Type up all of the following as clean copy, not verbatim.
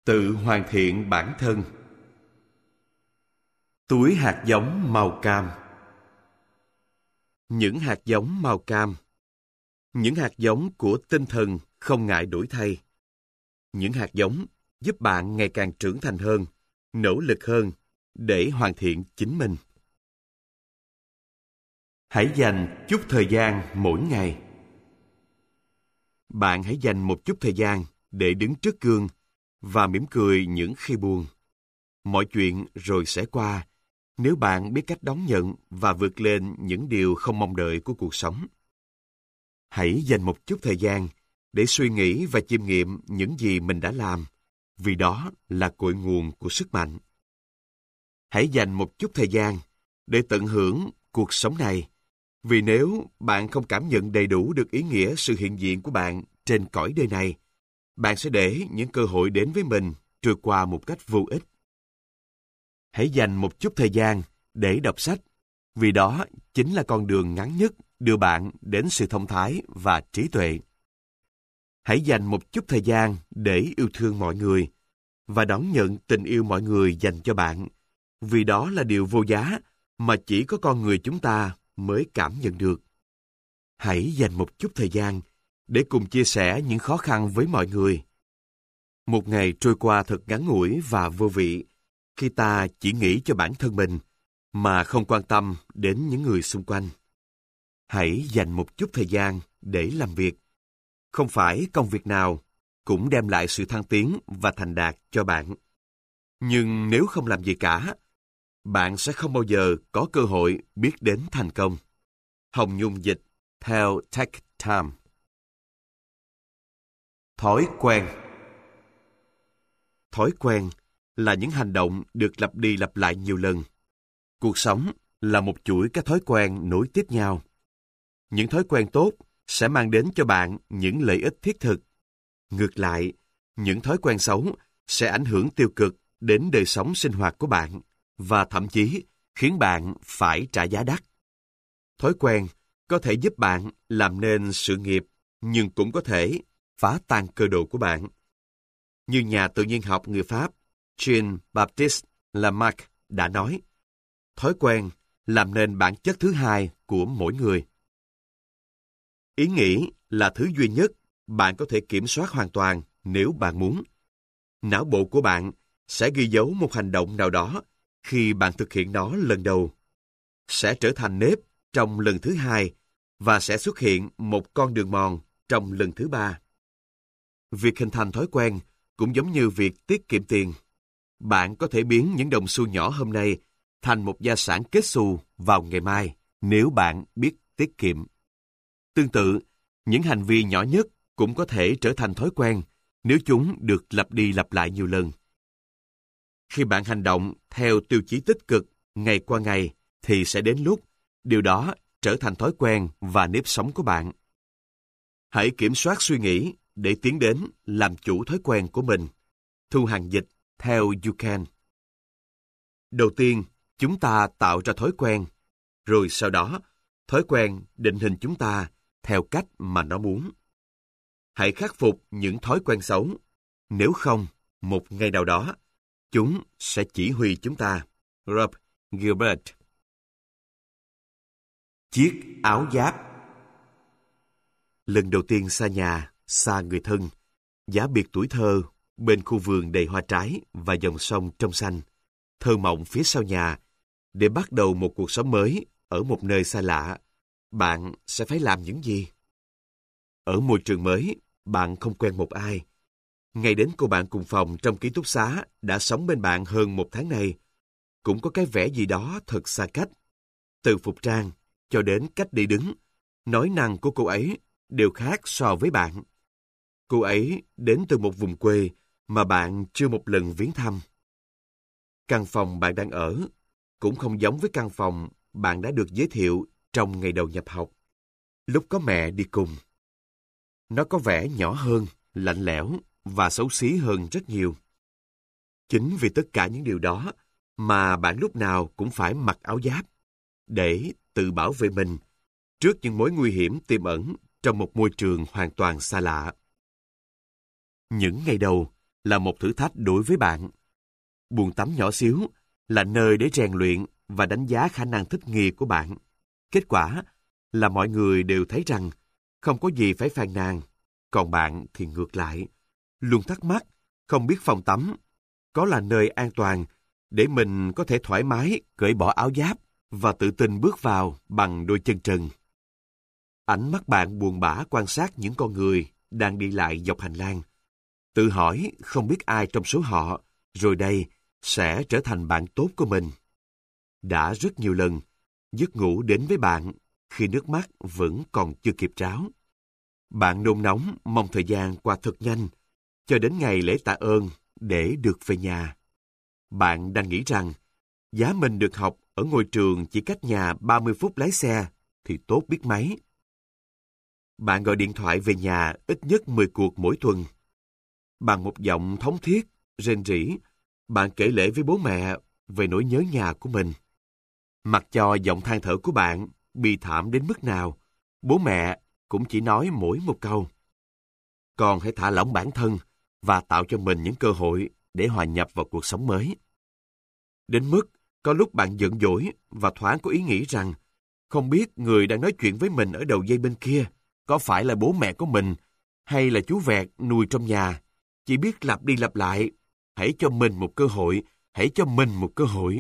Tự hoàn thiện bản thân. Túi hạt giống màu cam. Những hạt giống màu cam. Những hạt giống của tinh thần không ngại đổi thay. Những hạt giống giúp bạn ngày càng trưởng thành hơn, nỗ lực hơn để hoàn thiện chính mình. Hãy dành chút thời gian mỗi ngày. Bạn hãy dành một chút thời gian để đứng trước gương và mỉm cười những khi buồn. Mọi chuyện rồi sẽ qua nếu bạn biết cách đón nhận và vượt lên những điều không mong đợi của cuộc sống. Hãy dành một chút thời gian để suy nghĩ và chiêm nghiệm những gì mình đã làm, vì đó là cội nguồn của sức mạnh. Hãy dành một chút thời gian để tận hưởng cuộc sống này, vì nếu bạn không cảm nhận đầy đủ được ý nghĩa sự hiện diện của bạn trên cõi đời này, bạn sẽ để những cơ hội đến với mình trôi qua một cách vô ích. Hãy dành một chút thời gian để đọc sách, vì đó chính là con đường ngắn nhất đưa bạn đến sự thông thái và trí tuệ. Hãy dành một chút thời gian để yêu thương mọi người và đón nhận tình yêu mọi người dành cho bạn, vì đó là điều vô giá mà chỉ có con người chúng ta mới cảm nhận được. Hãy dành một chút thời gian để cùng chia sẻ những khó khăn với mọi người. Một ngày trôi qua thật ngắn ngủi và vô vị khi ta chỉ nghĩ cho bản thân mình mà không quan tâm đến những người xung quanh. Hãy dành một chút thời gian để làm việc. Không phải công việc nào cũng đem lại sự thăng tiến và thành đạt cho bạn. Nhưng nếu không làm gì cả, bạn sẽ không bao giờ có cơ hội biết đến thành công. Hồng Nhung dịch theo Take Time. Thói quen. Thói quen là những hành động được lặp đi lặp lại nhiều lần. Cuộc sống là một chuỗi các thói quen nối tiếp nhau. Những thói quen tốt sẽ mang đến cho bạn những lợi ích thiết thực. Ngược lại, những thói quen xấu sẽ ảnh hưởng tiêu cực đến đời sống sinh hoạt của bạn và thậm chí khiến bạn phải trả giá đắt. Thói quen có thể giúp bạn làm nên sự nghiệp, nhưng cũng có thể phá tan cơ đồ của bạn. Như nhà tự nhiên học người Pháp Jean-Baptiste Lamarck đã nói, thói quen làm nên bản chất thứ hai của mỗi người. Ý nghĩ là thứ duy nhất bạn có thể kiểm soát hoàn toàn nếu bạn muốn. Não bộ của bạn sẽ ghi dấu một hành động nào đó khi bạn thực hiện nó lần đầu, sẽ trở thành nếp trong lần thứ hai và sẽ xuất hiện một con đường mòn trong lần thứ ba. Việc hình thành thói quen cũng giống như việc tiết kiệm tiền. Bạn có thể biến những đồng xu nhỏ hôm nay thành một gia sản kết xù vào ngày mai nếu bạn biết tiết kiệm. Tương tự, những hành vi nhỏ nhất cũng có thể trở thành thói quen nếu chúng được lặp đi lặp lại nhiều lần. Khi bạn hành động theo tiêu chí tích cực ngày qua ngày thì sẽ đến lúc điều đó trở thành thói quen và nếp sống của bạn. Hãy kiểm soát suy nghĩ để tiến đến làm chủ thói quen của mình. Thu Hằng dịch theo You Can. Đầu tiên, chúng ta tạo ra thói quen, rồi sau đó, thói quen định hình chúng ta theo cách mà nó muốn. Hãy khắc phục những thói quen xấu, nếu không, một ngày nào đó, chúng sẽ chỉ huy chúng ta. Rob Gilbert. Chiếc áo giáp. Lần đầu tiên xa nhà, xa người thân, giá biệt tuổi thơ, bên khu vườn đầy hoa trái và dòng sông trong xanh, thơ mộng phía sau nhà, để bắt đầu một cuộc sống mới ở một nơi xa lạ, bạn sẽ phải làm những gì? Ở môi trường mới, bạn không quen một ai. Ngay đến cô bạn cùng phòng trong ký túc xá đã sống bên bạn hơn một tháng này, cũng có cái vẻ gì đó thật xa cách. Từ phục trang cho đến cách đi đứng, nói năng của cô ấy đều khác so với bạn. Cô ấy đến từ một vùng quê mà bạn chưa một lần viếng thăm. Căn phòng bạn đang ở cũng không giống với căn phòng bạn đã được giới thiệu trong ngày đầu nhập học, lúc có mẹ đi cùng. Nó có vẻ nhỏ hơn, lạnh lẽo và xấu xí hơn rất nhiều. Chính vì tất cả những điều đó mà bạn lúc nào cũng phải mặc áo giáp để tự bảo vệ mình trước những mối nguy hiểm tiềm ẩn trong một môi trường hoàn toàn xa lạ. Những ngày đầu, là một thử thách đối với bạn. Buồng tắm nhỏ xíu là nơi để rèn luyện và đánh giá khả năng thích nghi của bạn. Kết quả là mọi người đều thấy rằng không có gì phải phàn nàn, còn bạn thì ngược lại, luôn thắc mắc, không biết phòng tắm có là nơi an toàn để mình có thể thoải mái cởi bỏ áo giáp và tự tin bước vào bằng đôi chân trần. Ánh mắt bạn buồn bã quan sát những con người đang đi lại dọc hành lang. Tự hỏi không biết ai trong số họ rồi đây sẽ trở thành bạn tốt của mình. Đã rất nhiều lần, giấc ngủ đến với bạn khi nước mắt vẫn còn chưa kịp tráo. Bạn nôn nóng mong thời gian qua thật nhanh, cho đến ngày lễ tạ ơn để được về nhà. Bạn đang nghĩ rằng, giá mình được học ở ngôi trường chỉ cách nhà 30 phút lái xe thì tốt biết mấy. Bạn gọi điện thoại về nhà ít nhất 10 cuộc mỗi tuần. Bằng một giọng thống thiết, rên rỉ, bạn kể lể với bố mẹ về nỗi nhớ nhà của mình. Mặc cho giọng than thở của bạn bi thảm đến mức nào, bố mẹ cũng chỉ nói mỗi một câu: con hãy thả lỏng bản thân và tạo cho mình những cơ hội để hòa nhập vào cuộc sống mới. Đến mức có lúc bạn giận dỗi và thoáng có ý nghĩ rằng không biết người đang nói chuyện với mình ở đầu dây bên kia có phải là bố mẹ của mình hay là chú vẹt nuôi trong nhà, chỉ biết lặp đi lặp lại: hãy cho mình một cơ hội, hãy cho mình một cơ hội.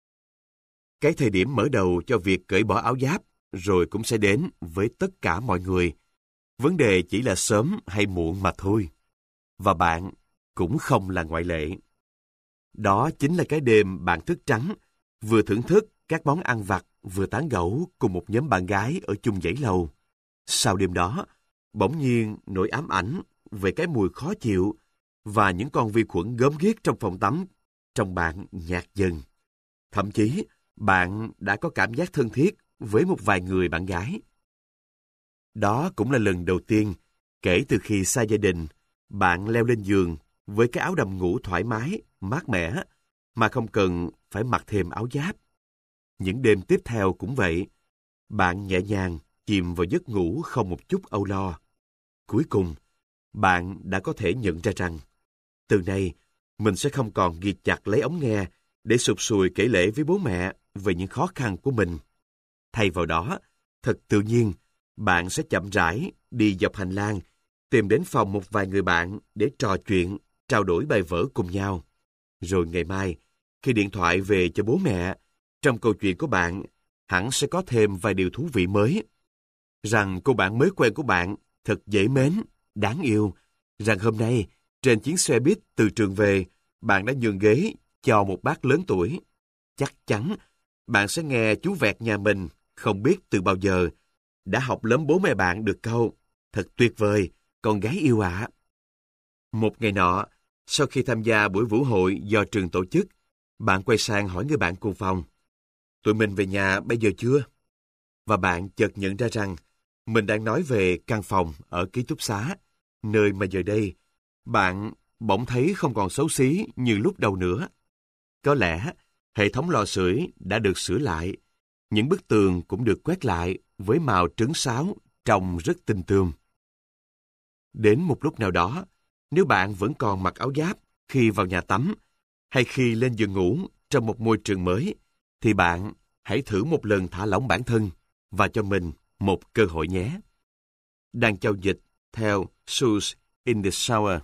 Cái thời điểm mở đầu cho việc cởi bỏ áo giáp rồi cũng sẽ đến với tất cả mọi người. Vấn đề chỉ là sớm hay muộn mà thôi. Và bạn cũng không là ngoại lệ. Đó chính là cái đêm bạn thức trắng, vừa thưởng thức các món ăn vặt, vừa tán gẫu cùng một nhóm bạn gái ở chung dãy lầu. Sau đêm đó, bỗng nhiên nỗi ám ảnh về cái mùi khó chịu và những con vi khuẩn gớm ghiếc trong phòng tắm trong bạn nhạt dần. Thậm chí, bạn đã có cảm giác thân thiết với một vài người bạn gái. Đó cũng là lần đầu tiên, kể từ khi xa gia đình, bạn leo lên giường với cái áo đầm ngủ thoải mái, mát mẻ, mà không cần phải mặc thêm áo giáp. Những đêm tiếp theo cũng vậy. Bạn nhẹ nhàng chìm vào giấc ngủ không một chút âu lo. Cuối cùng, bạn đã có thể nhận ra rằng, từ nay, mình sẽ không còn ghì chặt lấy ống nghe để sụt sùi kể lể với bố mẹ về những khó khăn của mình. Thay vào đó, thật tự nhiên, bạn sẽ chậm rãi đi dọc hành lang, tìm đến phòng một vài người bạn để trò chuyện, trao đổi bài vở cùng nhau. Rồi ngày mai, khi điện thoại về cho bố mẹ, trong câu chuyện của bạn hẳn sẽ có thêm vài điều thú vị mới. Rằng cô bạn mới quen của bạn thật dễ mến, đáng yêu. Rằng hôm nay, trên chuyến xe buýt từ trường về, bạn đã nhường ghế cho một bác lớn tuổi. Chắc chắn, bạn sẽ nghe chú vẹt nhà mình không biết từ bao giờ đã học lớn bố mẹ bạn được câu: thật tuyệt vời, con gái yêu ạ. Một ngày nọ, sau khi tham gia buổi vũ hội do trường tổ chức, bạn quay sang hỏi người bạn cùng phòng: tụi mình về nhà bây giờ chưa? Và bạn chợt nhận ra rằng mình đang nói về căn phòng ở ký túc xá, nơi mà giờ đây bạn bỗng thấy không còn xấu xí như lúc đầu nữa. Có lẽ hệ thống lò sưởi đã được sửa lại, những bức tường cũng được quét lại với màu trứng sáo trông rất tinh tươm. Đến một lúc nào đó, nếu bạn vẫn còn mặc áo giáp khi vào nhà tắm hay khi lên giường ngủ trong một môi trường mới, thì bạn hãy thử một lần thả lỏng bản thân và cho mình một cơ hội nhé. Đang châu dịch theo Shoes in the Shower.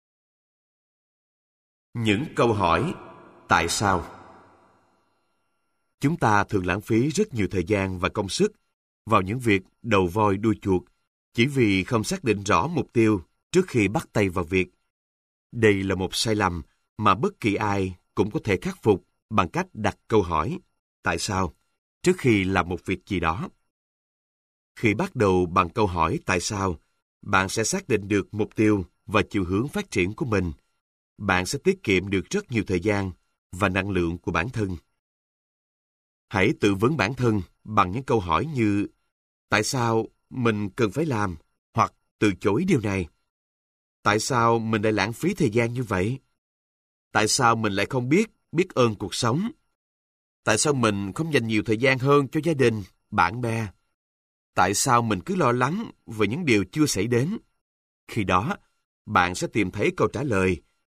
Những câu hỏi tại sao? Chúng ta thường lãng phí rất nhiều thời gian và công sức vào những việc đầu voi đuôi chuột chỉ vì không xác định rõ mục tiêu trước khi bắt tay vào việc. Đây là một sai lầm mà bất kỳ ai cũng có thể khắc phục bằng cách đặt câu hỏi tại sao trước khi làm một việc gì đó. Khi bắt đầu bằng câu hỏi tại sao, bạn sẽ xác định được mục tiêu và chiều hướng phát triển của mình. Bạn sẽ tiết kiệm được rất nhiều thời gian và năng lượng của bản thân. Hãy tự vấn bản thân bằng những câu hỏi như: tại sao mình cần phải làm hoặc từ chối điều này? Tại sao mình lại lãng phí thời gian như vậy? Tại sao mình lại không biết ơn cuộc sống? Tại sao mình không dành nhiều thời gian hơn cho gia đình, bạn bè? Tại sao mình cứ lo lắng về những điều chưa xảy đến? Khi đó, bạn sẽ tìm thấy câu trả lời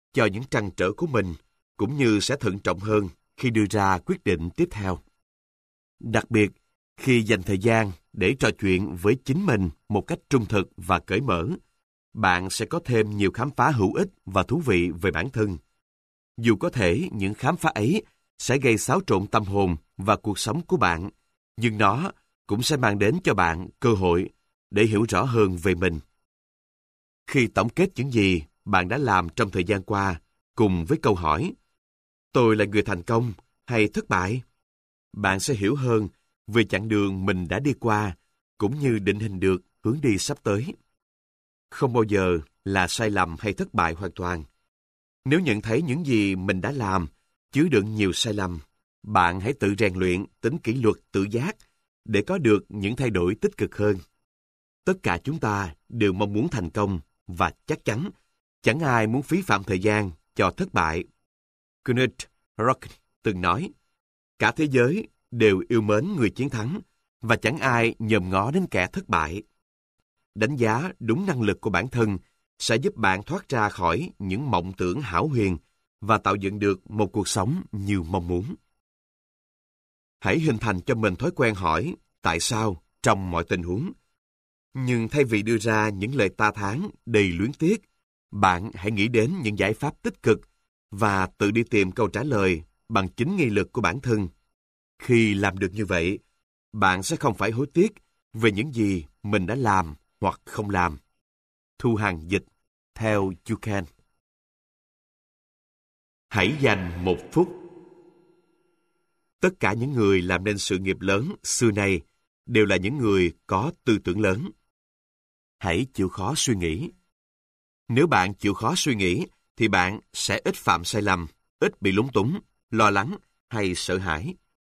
cho những trăn trở của mình, cũng như sẽ thận trọng hơn khi đưa ra quyết định tiếp theo. Đặc biệt, khi dành thời gian để trò chuyện với chính mình một cách trung thực và cởi mở, bạn sẽ có thêm nhiều khám phá hữu ích và thú vị về bản thân. Dù có thể những khám phá ấy sẽ gây xáo trộn tâm hồn và cuộc sống của bạn, nhưng nó cũng sẽ mang đến cho bạn cơ hội để hiểu rõ hơn về mình. Khi tổng kết những gì bạn đã làm trong thời gian qua, cùng với câu hỏi, tôi là người thành công hay thất bại? Bạn sẽ hiểu hơn về chặng đường mình đã đi qua, cũng như định hình được hướng đi sắp tới. Không bao giờ là sai lầm hay thất bại hoàn toàn. Nếu nhận thấy những gì mình đã làm chứa đựng nhiều sai lầm, bạn hãy tự rèn luyện tính kỷ luật tự giác để có được những thay đổi tích cực hơn. Tất cả chúng ta đều mong muốn thành công và chắc chắn chẳng ai muốn phí phạm thời gian cho thất bại. Knut Rock từng nói, cả thế giới đều yêu mến người chiến thắng và chẳng ai nhòm ngó đến kẻ thất bại. Đánh giá đúng năng lực của bản thân sẽ giúp bạn thoát ra khỏi những mộng tưởng hão huyền và tạo dựng được một cuộc sống như mong muốn. Hãy hình thành cho mình thói quen hỏi tại sao trong mọi tình huống. Nhưng thay vì đưa ra những lời ta thán đầy luyến tiếc, bạn hãy nghĩ đến những giải pháp tích cực và tự đi tìm câu trả lời bằng chính nghị lực của bản thân. Khi làm được như vậy, bạn sẽ không phải hối tiếc về những gì mình đã làm hoặc không làm. Thu Hằng dịch theo You Can. Hãy dành 1 phút. Tất cả những người làm nên sự nghiệp lớn xưa nay đều là những người có tư tưởng lớn. Hãy chịu khó suy nghĩ. Nếu bạn chịu khó suy nghĩ, thì bạn sẽ ít phạm sai lầm, ít bị lúng túng, lo lắng hay sợ hãi.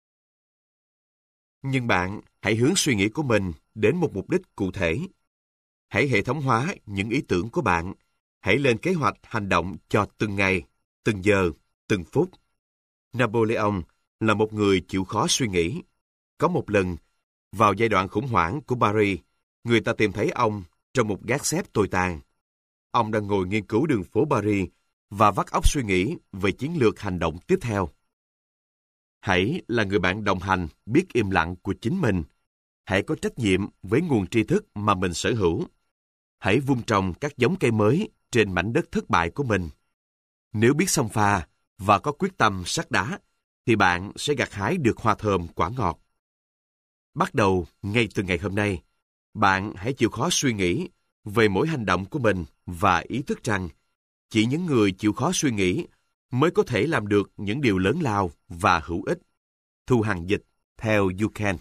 Nhưng bạn hãy hướng suy nghĩ của mình đến một mục đích cụ thể. Hãy hệ thống hóa những ý tưởng của bạn. Hãy lên kế hoạch hành động cho từng ngày, từng giờ, từng phút. Napoleon là một người chịu khó suy nghĩ. Có một lần, vào giai đoạn khủng hoảng của Paris, người ta tìm thấy ông trong một gác xếp tồi tàn. Ông đang ngồi nghiên cứu đường phố Paris và vắt óc suy nghĩ về chiến lược hành động tiếp theo. Hãy là người bạn đồng hành biết im lặng của chính mình. Hãy có trách nhiệm với nguồn tri thức mà mình sở hữu. Hãy vun trồng các giống cây mới trên mảnh đất thất bại của mình. Nếu biết xông pha và có quyết tâm sắt đá, thì bạn sẽ gặt hái được hoa thơm quả ngọt. Bắt đầu ngay từ ngày hôm nay, bạn hãy chịu khó suy nghĩ về mỗi hành động của mình và ý thức rằng chỉ những người chịu khó suy nghĩ mới có thể làm được những điều lớn lao và hữu ích. Thu Hằng dịch theo You Can.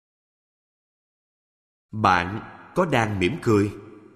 Bạn có đang mỉm cười?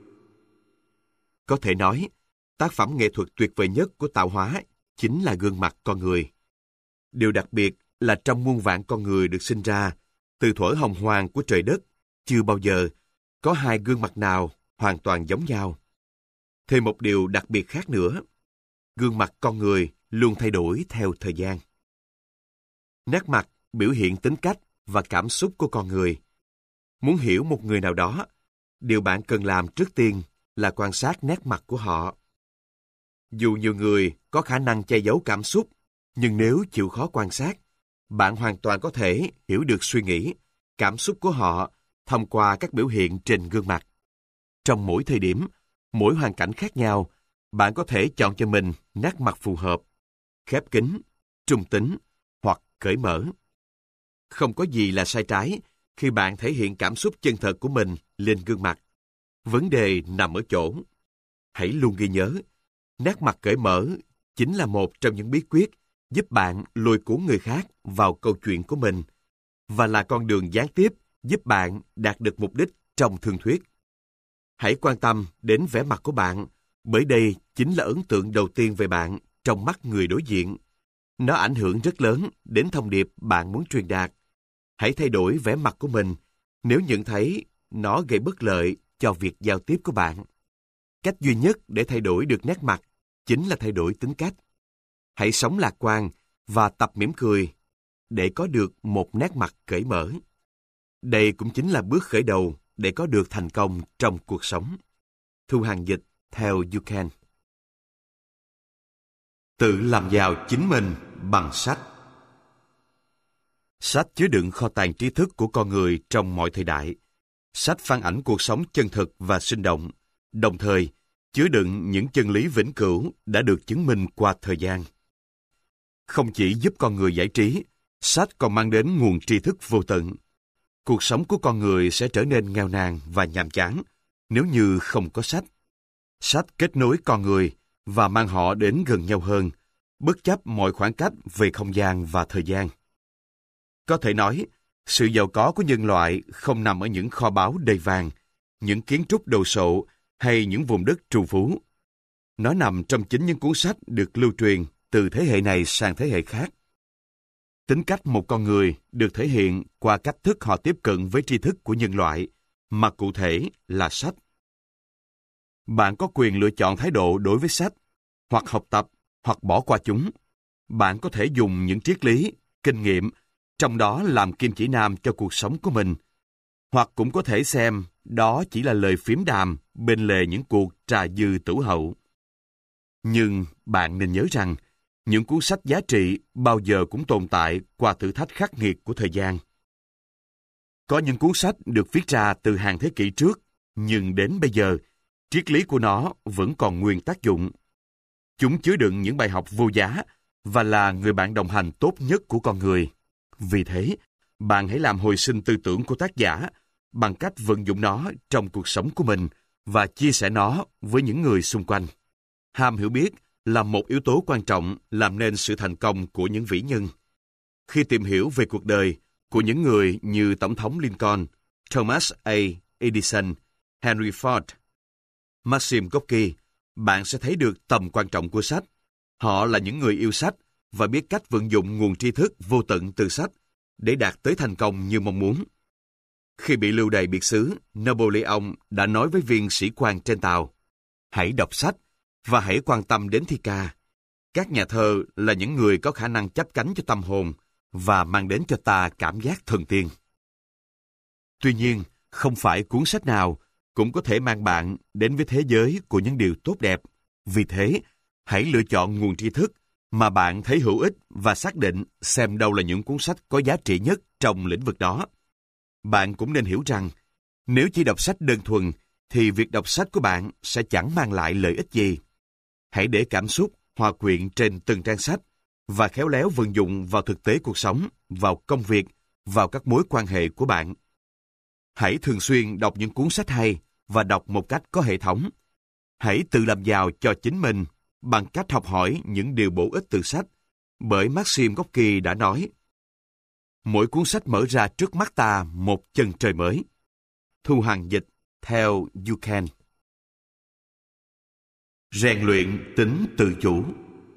Có thể nói, tác phẩm nghệ thuật tuyệt vời nhất của tạo hóa chính là gương mặt con người. Điều đặc biệt là trong muôn vạn con người được sinh ra, từ thuở hồng hoang của trời đất, chưa bao giờ có 2 gương mặt nào hoàn toàn giống nhau. Thêm một điều đặc biệt khác nữa, gương mặt con người luôn thay đổi theo thời gian. Nét mặt biểu hiện tính cách và cảm xúc của con người. Muốn hiểu một người nào đó, điều bạn cần làm trước tiên là quan sát nét mặt của họ. Dù nhiều người có khả năng che giấu cảm xúc, nhưng nếu chịu khó quan sát, bạn hoàn toàn có thể hiểu được suy nghĩ, cảm xúc của họ thông qua các biểu hiện trên gương mặt. Trong mỗi thời điểm, mỗi hoàn cảnh khác nhau, bạn có thể chọn cho mình nét mặt phù hợp, khép kín, trung tính hoặc cởi mở. Không có gì là sai trái khi bạn thể hiện cảm xúc chân thật của mình lên gương mặt. Vấn đề nằm ở chỗ. Hãy luôn ghi nhớ, nét mặt cởi mở chính là một trong những bí quyết giúp bạn lôi cuốn người khác vào câu chuyện của mình và là con đường gián tiếp giúp bạn đạt được mục đích trong thương thuyết. Hãy quan tâm đến vẻ mặt của bạn, bởi đây chính là ấn tượng đầu tiên về bạn trong mắt người đối diện. Nó ảnh hưởng rất lớn đến thông điệp bạn muốn truyền đạt. Hãy thay đổi vẻ mặt của mình nếu nhận thấy nó gây bất lợi cho việc giao tiếp của bạn. Cách duy nhất để thay đổi được nét mặt chính là thay đổi tính cách. Hãy sống lạc quan và tập mỉm cười để có được một nét mặt cởi mở. Đây cũng chính là bước khởi đầu để có được thành công trong cuộc sống. Thu Hằng dịch theo You Can. Tự làm giàu chính mình bằng sách. Sách chứa đựng kho tàng trí thức của con người trong mọi thời đại. Sách phản ảnh cuộc sống chân thực và sinh động, đồng thời chứa đựng những chân lý vĩnh cửu đã được chứng minh qua thời gian. Không chỉ giúp con người giải trí, sách còn mang đến nguồn tri thức vô tận. Cuộc sống của con người sẽ trở nên nghèo nàn và nhàm chán nếu như không có sách. Sách kết nối con người và mang họ đến gần nhau hơn, bất chấp mọi khoảng cách về không gian và thời gian. Có thể nói, sự giàu có của nhân loại không nằm ở những kho báu đầy vàng, những kiến trúc đồ sộ hay những vùng đất trù phú. Nó nằm trong chính những cuốn sách được lưu truyền từ thế hệ này sang thế hệ khác. Tính cách một con người được thể hiện qua cách thức họ tiếp cận với tri thức của nhân loại, mà cụ thể là sách. Bạn có quyền lựa chọn thái độ đối với sách, hoặc học tập, hoặc bỏ qua chúng. Bạn có thể dùng những triết lý, kinh nghiệm, trong đó làm kim chỉ nam cho cuộc sống của mình, hoặc cũng có thể xem đó chỉ là lời phím đàm bên lề những cuộc trà dư tửu hậu. Nhưng bạn nên nhớ rằng, những cuốn sách giá trị bao giờ cũng tồn tại qua thử thách khắc nghiệt của thời gian. Có những cuốn sách được viết ra từ hàng thế kỷ trước, nhưng đến bây giờ, triết lý của nó vẫn còn nguyên tác dụng. Chúng chứa đựng những bài học vô giá và là người bạn đồng hành tốt nhất của con người. Vì thế, bạn hãy làm hồi sinh tư tưởng của tác giả bằng cách vận dụng nó trong cuộc sống của mình và chia sẻ nó với những người xung quanh. Ham hiểu biết là một yếu tố quan trọng làm nên sự thành công của những vĩ nhân. Khi tìm hiểu về cuộc đời của những người như Tổng thống Lincoln, Thomas A. Edison, Henry Ford, Maxim Gorky, bạn sẽ thấy được tầm quan trọng của sách. Họ là những người yêu sách và biết cách vận dụng nguồn tri thức vô tận từ sách để đạt tới thành công như mong muốn. Khi bị lưu đày biệt xứ, Napoleon đã nói với viên sĩ quan trên tàu: hãy đọc sách và hãy quan tâm đến thi ca. Các nhà thơ là những người có khả năng chắp cánh cho tâm hồn và mang đến cho ta cảm giác thần tiên. Tuy nhiên, không phải cuốn sách nào cũng có thể mang bạn đến với thế giới của những điều tốt đẹp. Vì thế, hãy lựa chọn nguồn tri thức mà bạn thấy hữu ích và xác định xem đâu là những cuốn sách có giá trị nhất trong lĩnh vực đó. Bạn cũng nên hiểu rằng, nếu chỉ đọc sách đơn thuần, thì việc đọc sách của bạn sẽ chẳng mang lại lợi ích gì. Hãy để cảm xúc hòa quyện trên từng trang sách và khéo léo vận dụng vào thực tế cuộc sống, vào công việc, vào các mối quan hệ của bạn. Hãy thường xuyên đọc những cuốn sách hay và đọc một cách có hệ thống. Hãy tự làm giàu cho chính mình bằng cách học hỏi những điều bổ ích từ sách, bởi Maxim Gorky đã nói: mỗi cuốn sách mở ra trước mắt ta một chân trời mới. Thu Hằng dịch theo You Can. Rèn luyện tính tự chủ.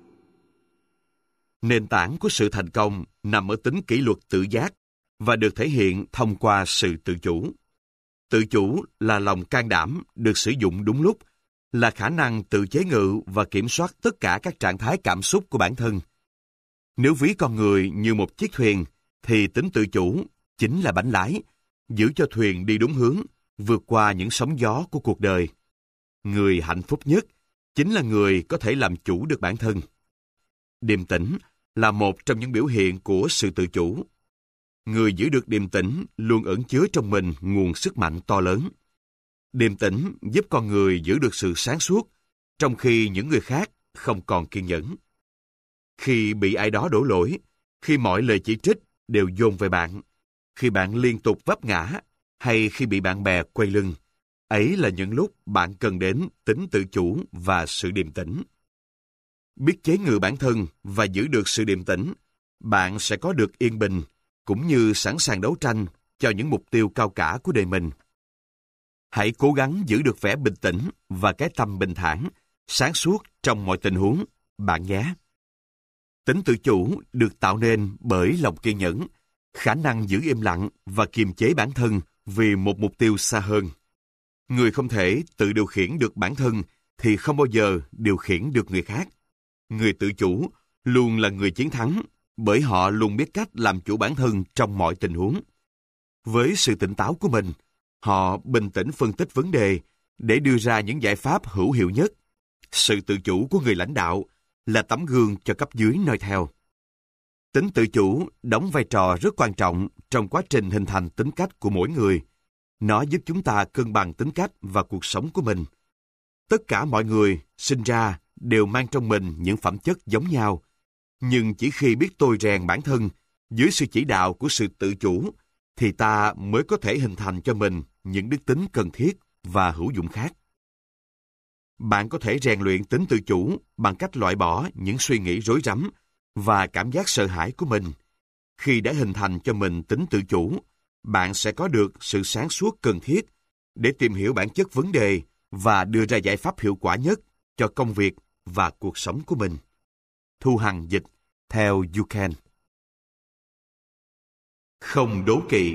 Nền tảng của sự thành công nằm ở tính kỷ luật tự giác và được thể hiện thông qua sự tự chủ. Tự chủ là lòng can đảm được sử dụng đúng lúc, là khả năng tự chế ngự và kiểm soát tất cả các trạng thái cảm xúc của bản thân. Nếu ví con người như một chiếc thuyền, thì tính tự chủ chính là bánh lái, giữ cho thuyền đi đúng hướng, vượt qua những sóng gió của cuộc đời. Người hạnh phúc nhất chính là người có thể làm chủ được bản thân. Điềm tĩnh là một trong những biểu hiện của sự tự chủ. Người giữ được điềm tĩnh luôn ẩn chứa trong mình nguồn sức mạnh to lớn. Điềm tĩnh giúp con người giữ được sự sáng suốt, trong khi những người khác không còn kiên nhẫn. Khi bị ai đó đổ lỗi, khi mọi lời chỉ trích đều dồn về bạn, khi bạn liên tục vấp ngã, hay khi bị bạn bè quay lưng, ấy là những lúc bạn cần đến tính tự chủ và sự điềm tĩnh. Biết chế ngự bản thân và giữ được sự điềm tĩnh, bạn sẽ có được yên bình, cũng như sẵn sàng đấu tranh cho những mục tiêu cao cả của đời mình. Hãy cố gắng giữ được vẻ bình tĩnh và cái tâm bình thản, sáng suốt trong mọi tình huống, bạn nhé. Tính tự chủ được tạo nên bởi lòng kiên nhẫn, khả năng giữ im lặng và kiềm chế bản thân vì một mục tiêu xa hơn. Người không thể tự điều khiển được bản thân thì không bao giờ điều khiển được người khác. Người tự chủ luôn là người chiến thắng, bởi họ luôn biết cách làm chủ bản thân trong mọi tình huống. Với sự tỉnh táo của mình, họ bình tĩnh phân tích vấn đề để đưa ra những giải pháp hữu hiệu nhất. Sự tự chủ của người lãnh đạo là tấm gương cho cấp dưới noi theo. Tính tự chủ đóng vai trò rất quan trọng trong quá trình hình thành tính cách của mỗi người. Nó giúp chúng ta cân bằng tính cách và cuộc sống của mình. Tất cả mọi người sinh ra đều mang trong mình những phẩm chất giống nhau, nhưng chỉ khi biết tôi rèn bản thân dưới sự chỉ đạo của sự tự chủ, thì ta mới có thể hình thành cho mình những đức tính cần thiết và hữu dụng khác. Bạn có thể rèn luyện tính tự chủ bằng cách loại bỏ những suy nghĩ rối rắm và cảm giác sợ hãi của mình. Khi đã hình thành cho mình tính tự chủ, bạn sẽ có được sự sáng suốt cần thiết để tìm hiểu bản chất vấn đề và đưa ra giải pháp hiệu quả nhất cho công việc và cuộc sống của mình. Thu Hằng dịch theo You Can. Không đố kỵ.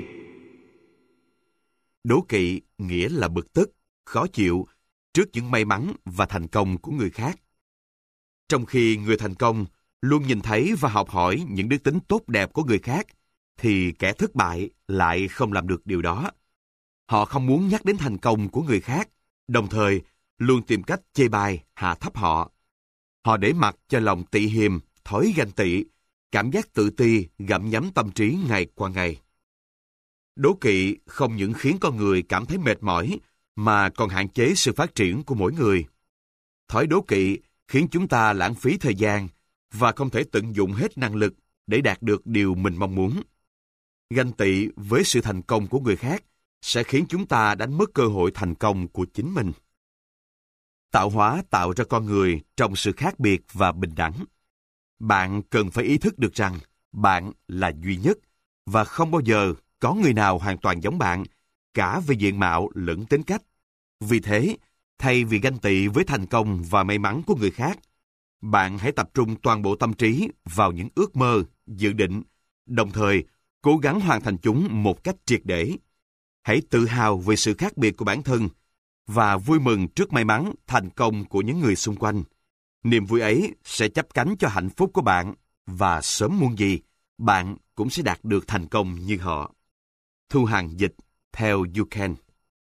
Đố kỵ nghĩa là bực tức, khó chịu trước những may mắn và thành công của người khác. Trong khi người thành công luôn nhìn thấy và học hỏi những đức tính tốt đẹp của người khác, thì kẻ thất bại lại không làm được điều đó. Họ không muốn nhắc đến thành công của người khác, đồng thời luôn tìm cách chê bai, hạ thấp họ. Họ để mặc cho lòng tị hiềm, thói ganh tị, cảm giác tự ti gặm nhấm tâm trí ngày qua ngày. Đố kỵ không những khiến con người cảm thấy mệt mỏi, mà còn hạn chế sự phát triển của mỗi người. Thói đố kỵ khiến chúng ta lãng phí thời gian và không thể tận dụng hết năng lực để đạt được điều mình mong muốn. Ganh tị với sự thành công của người khác sẽ khiến chúng ta đánh mất cơ hội thành công của chính mình. Tạo hóa tạo ra con người trong sự khác biệt và bình đẳng. Bạn cần phải ý thức được rằng bạn là duy nhất và không bao giờ có người nào hoàn toàn giống bạn, cả về diện mạo lẫn tính cách. Vì thế, thay vì ganh tị với thành công và may mắn của người khác, bạn hãy tập trung toàn bộ tâm trí vào những ước mơ, dự định, đồng thời cố gắng hoàn thành chúng một cách triệt để. Hãy tự hào về sự khác biệt của bản thân và vui mừng trước may mắn, thành công của những người xung quanh. Niềm vui ấy sẽ chắp cánh cho hạnh phúc của bạn và sớm muộn gì, bạn cũng sẽ đạt được thành công như họ. Thu Hằng dịch theo You Can.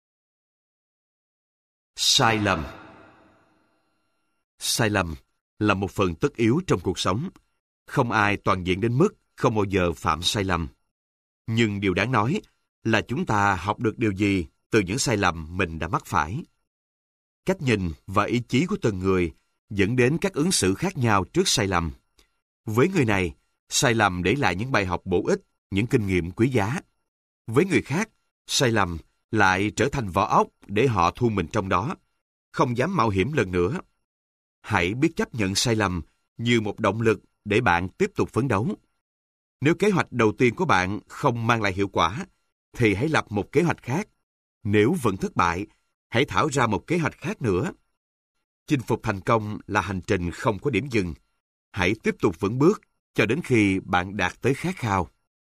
Sai lầm. Sai lầm là một phần tất yếu trong cuộc sống. Không ai toàn diện đến mức không bao giờ phạm sai lầm. Nhưng điều đáng nói là chúng ta học được điều gì từ những sai lầm mình đã mắc phải. Cách nhìn và ý chí của từng người dẫn đến các ứng xử khác nhau trước sai lầm. Với người này, sai lầm để lại những bài học bổ ích, những kinh nghiệm quý giá. Với người khác, sai lầm lại trở thành vỏ ốc để họ thu mình trong đó, không dám mạo hiểm lần nữa. Hãy biết chấp nhận sai lầm như một động lực để bạn tiếp tục phấn đấu. Nếu kế hoạch đầu tiên của bạn không mang lại hiệu quả, thì hãy lập một kế hoạch khác. Nếu vẫn thất bại, hãy thảo ra một kế hoạch khác nữa. Chinh phục thành công là hành trình không có điểm dừng. Hãy tiếp tục vững bước cho đến khi bạn đạt tới khát khao.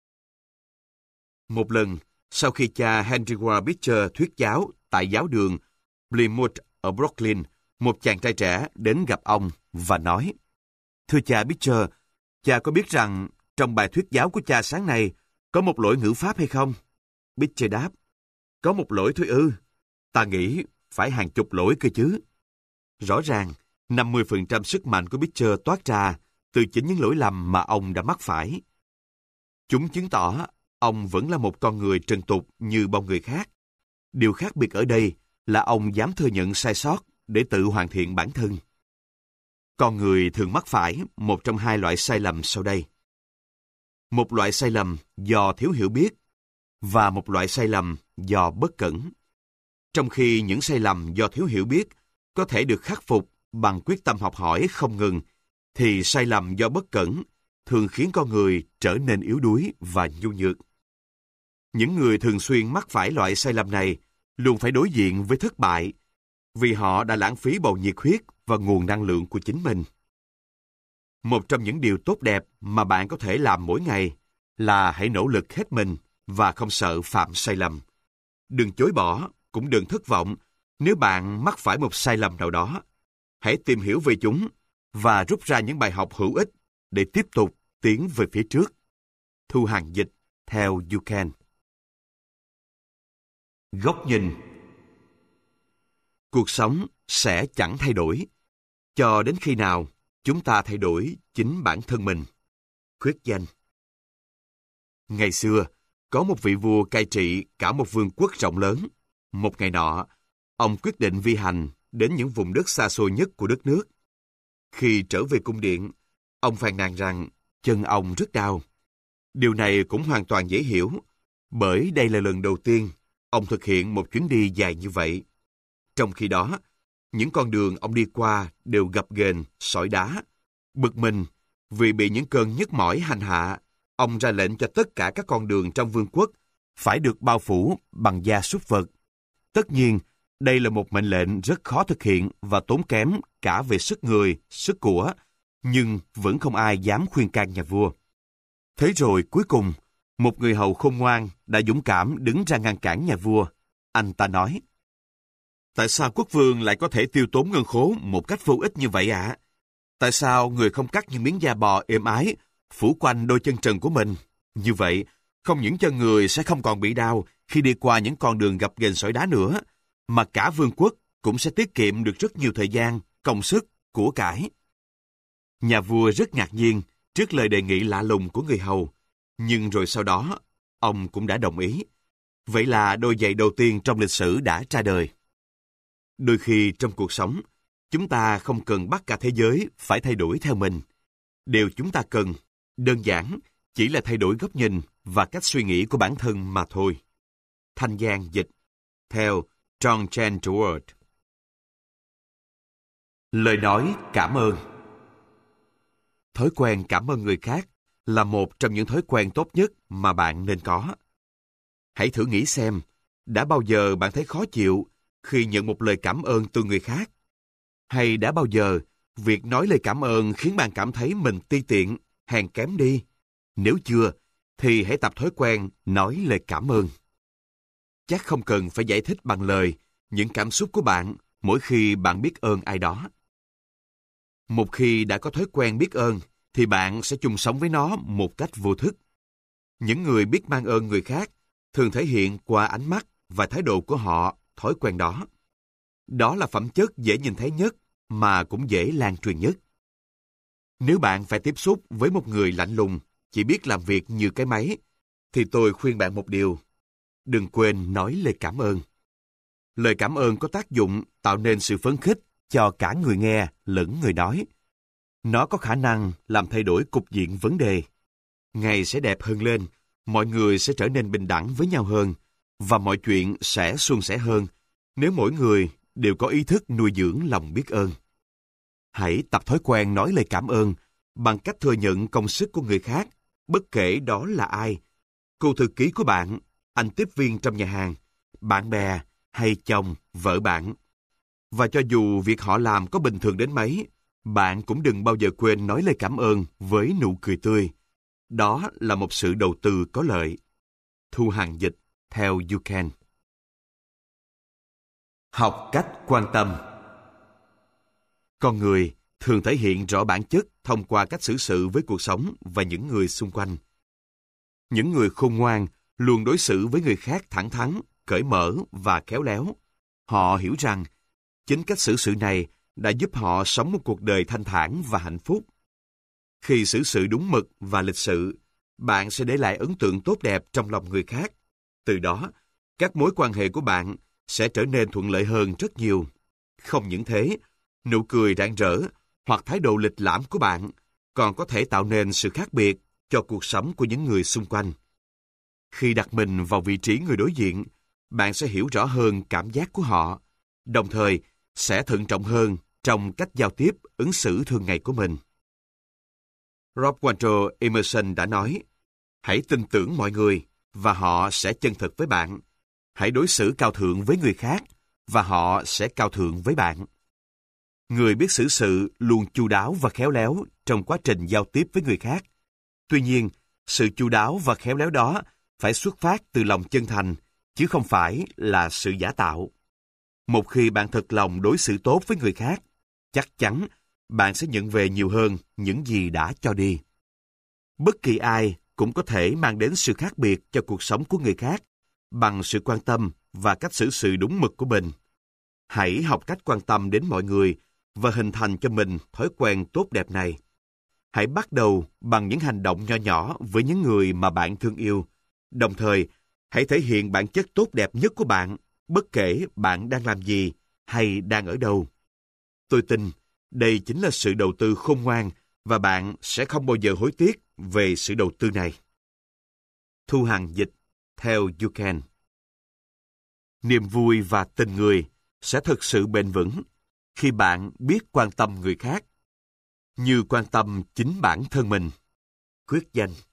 Một lần, sau khi cha Henry Ward Beecher thuyết giáo tại giáo đường Plymouth ở Brooklyn, một chàng trai trẻ đến gặp ông và nói: "Thưa cha Beecher, cha có biết rằng trong bài thuyết giáo của cha sáng nay có một lỗi ngữ pháp hay không?" Beecher đáp: "Có một lỗi thôi ư? Ta nghĩ phải hàng chục lỗi cơ chứ." Rõ ràng, 50% sức mạnh của Beecher toát ra từ chính những lỗi lầm mà ông đã mắc phải. Chúng chứng tỏ ông vẫn là một con người trần tục như bao người khác. Điều khác biệt ở đây là ông dám thừa nhận sai sót để tự hoàn thiện bản thân. Con người thường mắc phải một trong hai loại sai lầm sau đây. Một loại sai lầm do thiếu hiểu biết và một loại sai lầm do bất cẩn. Trong khi những sai lầm do thiếu hiểu biết có thể được khắc phục bằng quyết tâm học hỏi không ngừng, thì sai lầm do bất cẩn thường khiến con người trở nên yếu đuối và nhu nhược. Những người thường xuyên mắc phải loại sai lầm này luôn phải đối diện với thất bại vì họ đã lãng phí bầu nhiệt huyết và nguồn năng lượng của chính mình. Một trong những điều tốt đẹp mà bạn có thể làm mỗi ngày là hãy nỗ lực hết mình và không sợ phạm sai lầm. Đừng chối bỏ, cũng đừng thất vọng nếu bạn mắc phải một sai lầm nào đó. Hãy tìm hiểu về chúng và rút ra những bài học hữu ích để tiếp tục tiến về phía trước. Thu Hằng dịch theo You Can. Góc nhìn. Cuộc sống sẽ chẳng thay đổi cho đến khi nào chúng ta thay đổi chính bản thân mình. Khuyết danh. Ngày xưa, có một vị vua cai trị cả một vương quốc rộng lớn. Một ngày nọ, ông quyết định vi hành đến những vùng đất xa xôi nhất của đất nước. Khi trở về cung điện, ông phàn nàn rằng chân ông rất đau. Điều này cũng hoàn toàn dễ hiểu, bởi đây là lần đầu tiên ông thực hiện một chuyến đi dài như vậy. Trong khi đó, những con đường ông đi qua đều gập ghềnh, sỏi đá. Bực mình vì bị những cơn nhức mỏi hành hạ, ông ra lệnh cho tất cả các con đường trong vương quốc phải được bao phủ bằng da súc vật. Tất nhiên, đây là một mệnh lệnh rất khó thực hiện và tốn kém cả về sức người, sức của, nhưng vẫn không ai dám khuyên can nhà vua. Thế rồi cuối cùng, một người hầu khôn ngoan đã dũng cảm đứng ra ngăn cản nhà vua. Anh ta nói: Tại sao quốc vương lại có thể tiêu tốn ngân khố một cách vô ích như vậy ạ? Tại sao người không cắt những miếng da bò êm ái, phủ quanh đôi chân trần của mình? Như vậy, không những chân người sẽ không còn bị đau khi đi qua những con đường gập ghềnh sỏi đá nữa, mà cả vương quốc cũng sẽ tiết kiệm được rất nhiều thời gian, công sức, của cải. Nhà vua rất ngạc nhiên trước lời đề nghị lạ lùng của người hầu, nhưng rồi sau đó, ông cũng đã đồng ý. Vậy là đôi giày đầu tiên trong lịch sử đã ra đời. Đôi khi trong cuộc sống, chúng ta không cần bắt cả thế giới phải thay đổi theo mình. Điều chúng ta cần, đơn giản, chỉ là thay đổi góc nhìn và cách suy nghĩ của bản thân mà thôi. Thanh Giang dịch, theo John Chen Word. Lời nói cảm ơn. Thói quen cảm ơn người khác là một trong những thói quen tốt nhất mà bạn nên có. Hãy thử nghĩ xem, đã bao giờ bạn thấy khó chịu khi nhận một lời cảm ơn từ người khác? Hay đã bao giờ việc nói lời cảm ơn khiến bạn cảm thấy mình ti tiện, hèn kém đi? Nếu chưa, thì hãy tập thói quen nói lời cảm ơn. Chắc không cần phải giải thích bằng lời những cảm xúc của bạn mỗi khi bạn biết ơn ai đó. Một khi đã có thói quen biết ơn, thì bạn sẽ chung sống với nó một cách vô thức. Những người biết mang ơn người khác thường thể hiện qua ánh mắt và thái độ của họ thói quen đó. Đó là phẩm chất dễ nhìn thấy nhất mà cũng dễ lan truyền nhất. Nếu bạn phải tiếp xúc với một người lạnh lùng, chỉ biết làm việc như cái máy, thì tôi khuyên bạn một điều: đừng quên nói lời cảm ơn. Lời cảm ơn có tác dụng tạo nên sự phấn khích cho cả người nghe lẫn người nói. Nó có khả năng làm thay đổi cục diện vấn đề. Ngày sẽ đẹp hơn lên, mọi người sẽ trở nên bình đẳng với nhau hơn, và mọi chuyện sẽ suôn sẻ hơn nếu mỗi người đều có ý thức nuôi dưỡng lòng biết ơn. Hãy tập thói quen nói lời cảm ơn bằng cách thừa nhận công sức của người khác, bất kể đó là ai: cô thư ký của bạn, anh tiếp viên trong nhà hàng, bạn bè hay chồng, vợ bạn. Và cho dù việc họ làm có bình thường đến mấy, bạn cũng đừng bao giờ quên nói lời cảm ơn với nụ cười tươi. Đó là một sự đầu tư có lợi. Thu Hằng dịch, theo You Can. Học cách quan tâm. Con người thường thể hiện rõ bản chất thông qua cách xử sự với cuộc sống và những người xung quanh. Những người khôn ngoan luôn đối xử với người khác thẳng thắn, cởi mở và khéo léo. Họ hiểu rằng chính cách xử sự này đã giúp họ sống một cuộc đời thanh thản và hạnh phúc. Khi xử sự đúng mực và lịch sự, bạn sẽ để lại ấn tượng tốt đẹp trong lòng người khác. Từ đó, các mối quan hệ của bạn sẽ trở nên thuận lợi hơn rất nhiều. Không những thế, nụ cười rạng rỡ hoặc thái độ lịch lãm của bạn còn có thể tạo nên sự khác biệt cho cuộc sống của những người xung quanh. Khi đặt mình vào vị trí người đối diện, bạn sẽ hiểu rõ hơn cảm giác của họ, đồng thời sẽ thận trọng hơn trong cách giao tiếp, ứng xử thường ngày của mình. Ralph Waldo Emerson đã nói: hãy tin tưởng mọi người và họ sẽ chân thật với bạn. Hãy đối xử cao thượng với người khác và họ sẽ cao thượng với bạn. Người biết xử sự luôn chu đáo và khéo léo trong quá trình giao tiếp với người khác. Tuy nhiên, sự chu đáo và khéo léo đó phải xuất phát từ lòng chân thành, chứ không phải là sự giả tạo. Một khi bạn thật lòng đối xử tốt với người khác, chắc chắn bạn sẽ nhận về nhiều hơn những gì đã cho đi. Bất kỳ ai cũng có thể mang đến sự khác biệt cho cuộc sống của người khác bằng sự quan tâm và cách xử sự đúng mực của mình. Hãy học cách quan tâm đến mọi người và hình thành cho mình thói quen tốt đẹp này. Hãy bắt đầu bằng những hành động nho nhỏ với những người mà bạn thương yêu. Đồng thời, hãy thể hiện bản chất tốt đẹp nhất của bạn, bất kể bạn đang làm gì hay đang ở đâu. Tôi tin đây chính là sự đầu tư khôn ngoan và bạn sẽ không bao giờ hối tiếc về sự đầu tư này. Thu Hằng dịch theo You Can. Niềm vui và tình người sẽ thực sự bền vững khi bạn biết quan tâm người khác như quan tâm chính bản thân mình. Quyết danh.